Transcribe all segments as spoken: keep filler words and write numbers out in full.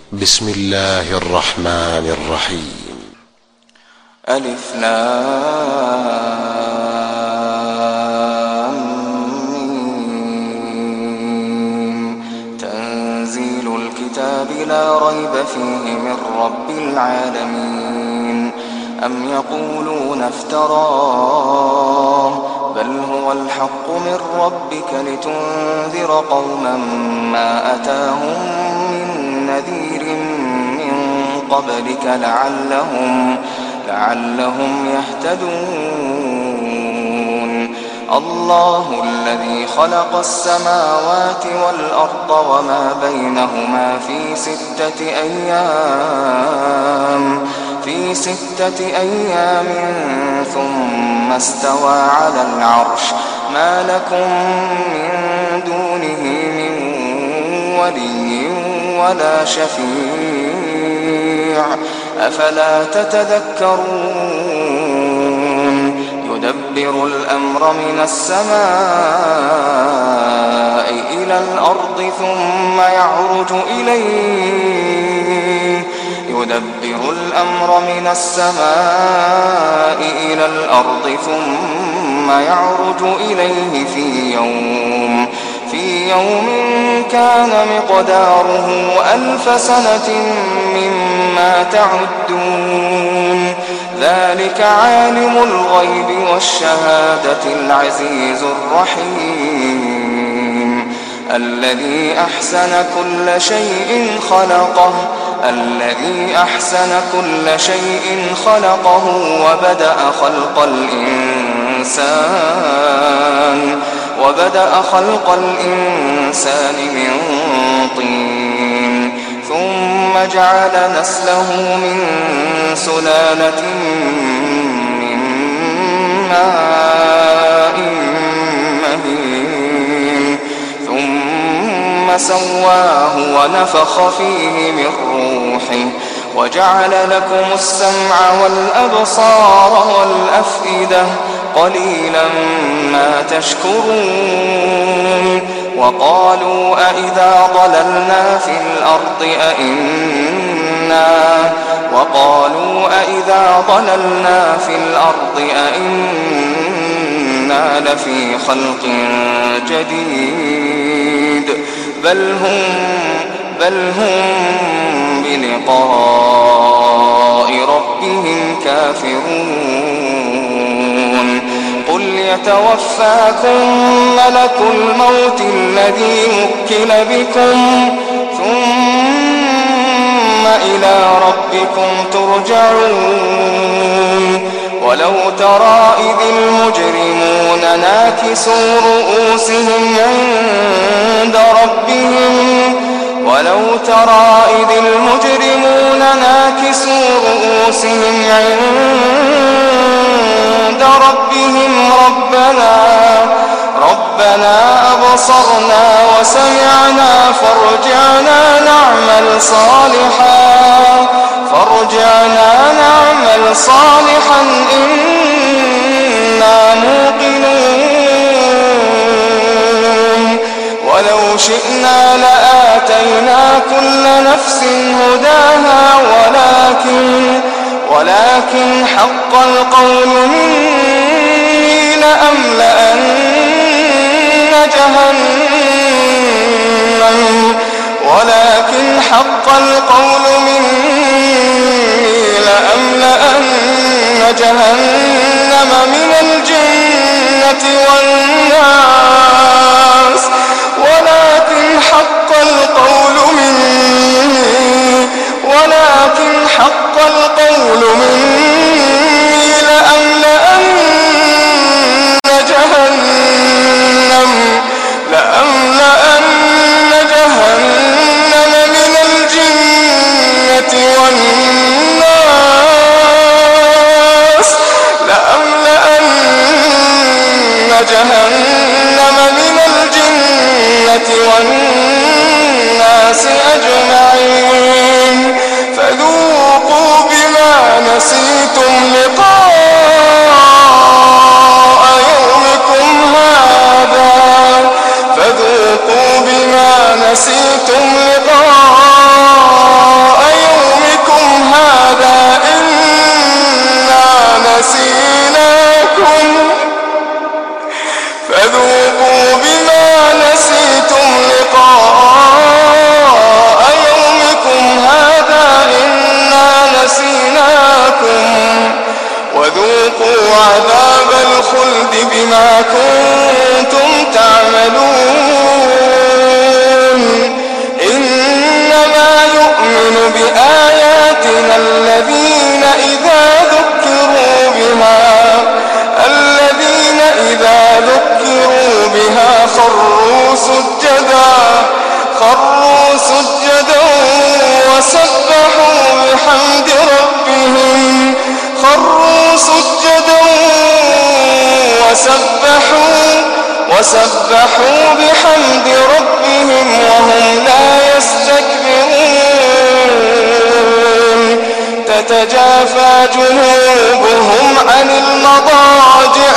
بسم الله الرحمن الرحيم. ألف لام ميم. تنزيل الكتاب لا ريب فيه من رب العالمين. أم يقولون افتراه بل هو الحق من ربك لتنذر قوما ما أتاهم من نذير من قبلك لعلهم, لعلهم يهتدون. الله الذي خلق السماوات والأرض وما بينهما في ستة أيام في ستة أيام ثم استوى على العرش. ما لكم من دونه من ولي ولا شفيع أفلا تتذكرون. يدبر الأمر من السماء إلى الأرض ثم يعرج إليه يدبر الأمر من السماء إلى الأرض ثم يعرج إليه في يوم في يوم كان مقداره ألف سنة مما تعدون. ذلك عالم الغيب والشهادة العزيز الرحيم. الذي أحسن كل شيء خلقه الذي أحسن كل شيء خلقه وبدأ خلق الإنسان وبدأ خلق الإنسان من طين ثم جعل نسله من سلالة من ماء مهين ثم سواه ونفخ فيه من روحه وجعل لكم السمع والأبصار والأفئدة قليلا ما تشكرون. وقالوا أئذا ضللنا في الأرض أئنا وقالوا أئذا ضللنا في الأرض أئنا لفي خلق جديد بل هم بل هم بلقاء ربهم كافرون. قل يتوفاكم ملك الموت الذي وكل بكم ثم إلى ربكم ترجعون. ولو ترى إذ المجرمون ناكسوا رؤوسهم عند ربهم ولو ترى إذ المجرمون ناكسوا رؤوسهم عند ربهم ربنا ربنا أبصرنا وسمعنا فارجعنا نعمل صالحا فارجعنا نعمل صالحا إنا موقنون. ولو شئنا لآتينا كل نفس هداها ولكن ولكن حق القول مني لأملأن جهنم ولكن حق القول مني لأملأن جهنم من الجنة والناس ولكن حق القول مني ولكن حق القول مني لأملأن جهنم لأملأن جهنم من الجنة والناس سجدا خروا سجدا وسبحوا بحمد ربهم خروا سجدا وسبحوا وسبحوا بحمد ربهم وهم لا يستكبرون تتجافى جنوبهم عن المضاجع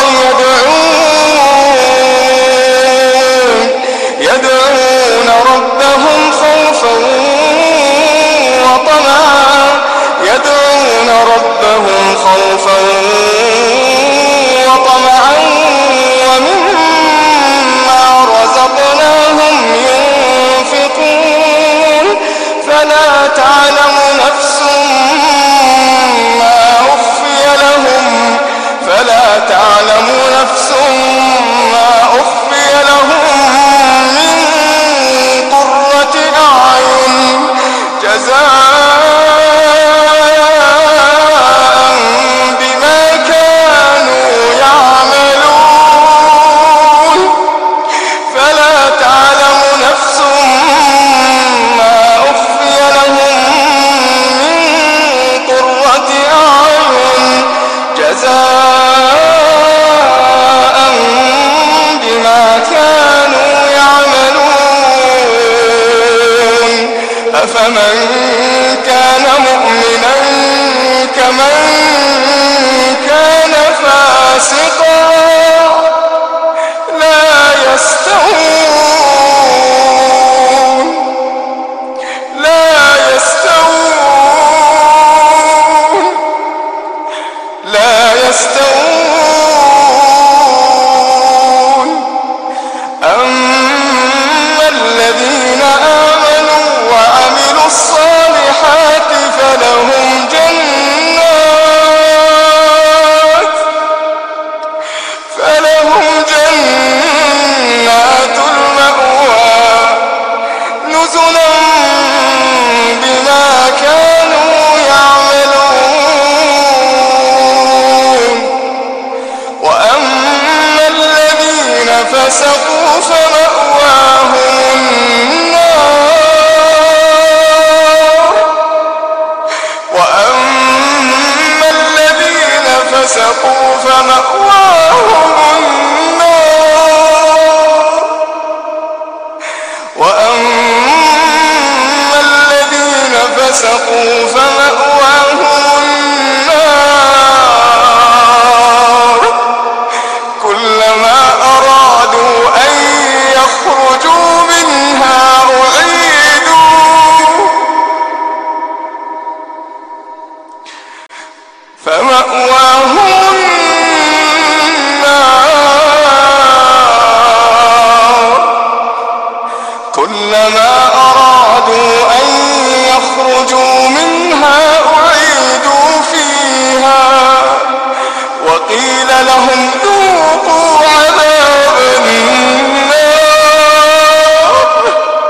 يدعون يدعون ربهم خوفا وطمعا يدعون ربهم خوفا وطمعا ومما رزقناهم ينفقون فلا تعلم نفس ما أخفي لهم فلا تعلم نفس ما أخفي لهم من قرة أعين جزاء بما كانوا يعملون فلا تعلم نفس ما أخفي لهم من قرة أعين جزاء بما كانوا يعملون أفمن كان مؤمنا كمن كان فاسقا لا يستوون لا يستوون لا يستوون أما الذين آمنوا وعملوا الصالحات فلهم جنات فلهم جنات المأوى نزلا بما كانوا يعملون وأما الذين فسقوا فمأواهم النار وأما الذين فسقوا فمأواهم النار وأما الذين فسقوا فمأواهم النار كلما أرادوا أن يخرجوا منها أعيدوا فمأواهم النار كلما أرادوا أن يخرجوا منها أعيدوا فيها وقيل لهم ذوقوا عذاب النار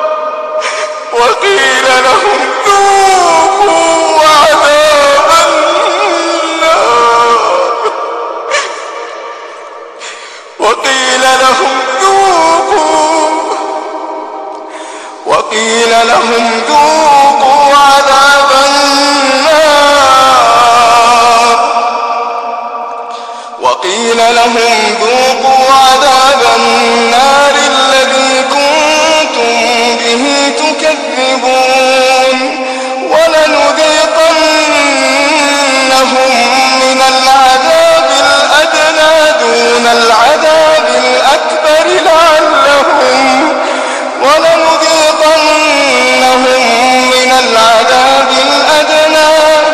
وقيل لهم ذوقوا عذاب النار وقيل لهم ذوقوا وقيل لهم ذوقوا عذاب النار وقيل لهم ذوقوا عذاب النار الذي كنتم به تكذبون ولنذيقنهم من العذاب الأدنى دون العذاب الأكبر لعلهم ولنذيقنهم من العذاب الأدنى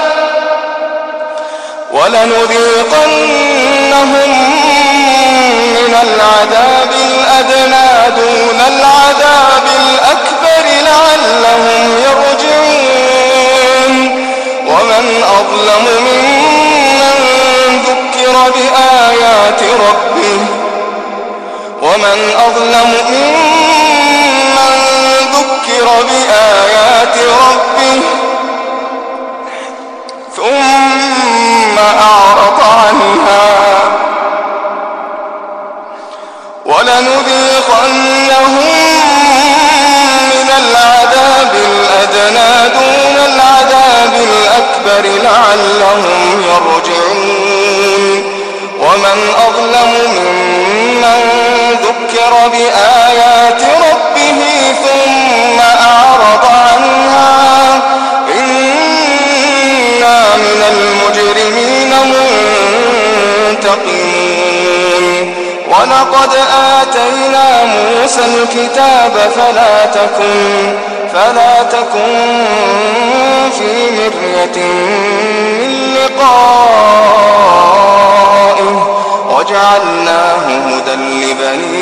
ولنذيقنهم من العذاب الأدنى دون العذاب الأكبر لعلهم يرجعون ومن أظلم ممن ذكر بآيات ربه ومن أظلم ممن ذكر بآيات ربه ثم أعرض عنها ولنذيقنهم موسى الكتاب فلا تكن فلا تكن في مرية من لقائه وجعلناه هدى لبني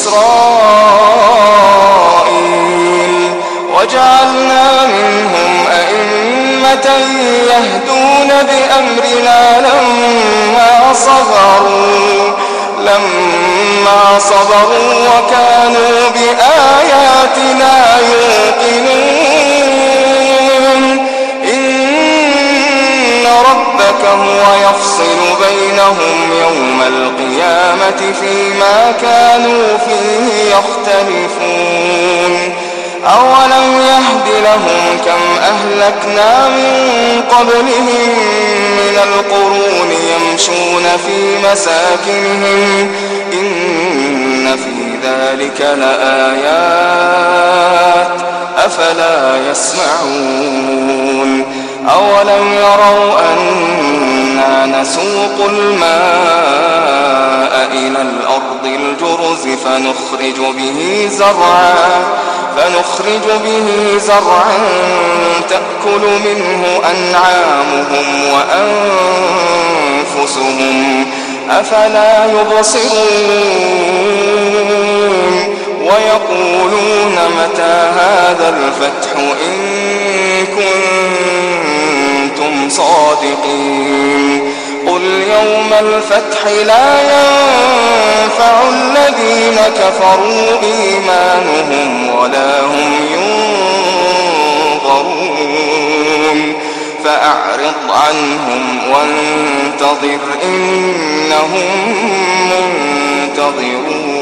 إسرائيل وجعلنا منهم أئمة يهدون بأمرنا لما صبروا لما صبروا وكانوا بآياتنا يوقنون إن ربك هو يفصل بينهم يوم القيامة فيما كانوا فيه يختلفون أولم يهد لهم كم أهلكنا من قبلهم من القرون يمشون في مساكنهم إن في ذلك لآيات أفلا يسمعون أولم يروا أنا نسوق الماء إلى الأرض الجرز فنخرج به زرعا فنخرج به زرعا تأكل منه أنعامهم وأنفسهم أفلا يبصرون ويقولون متى هذا الفتح إن كنتم صادقين قل يوم الفتح لا ينفع الذين كفروا إيمانهم ولا هم ينظرون فأعرض عنهم وانتظر إنهم منتظرون.